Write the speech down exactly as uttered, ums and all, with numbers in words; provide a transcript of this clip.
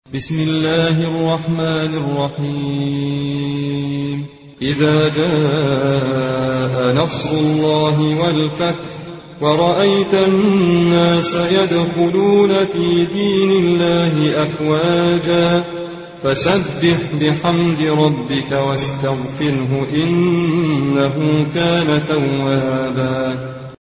بسم الله الرحمن الرحيم. إذا جاء نصر الله والفتح ورأيت الناس يدخلون في دين الله أفواجا فسبح بحمد ربك واستغفره إنه كان توابا.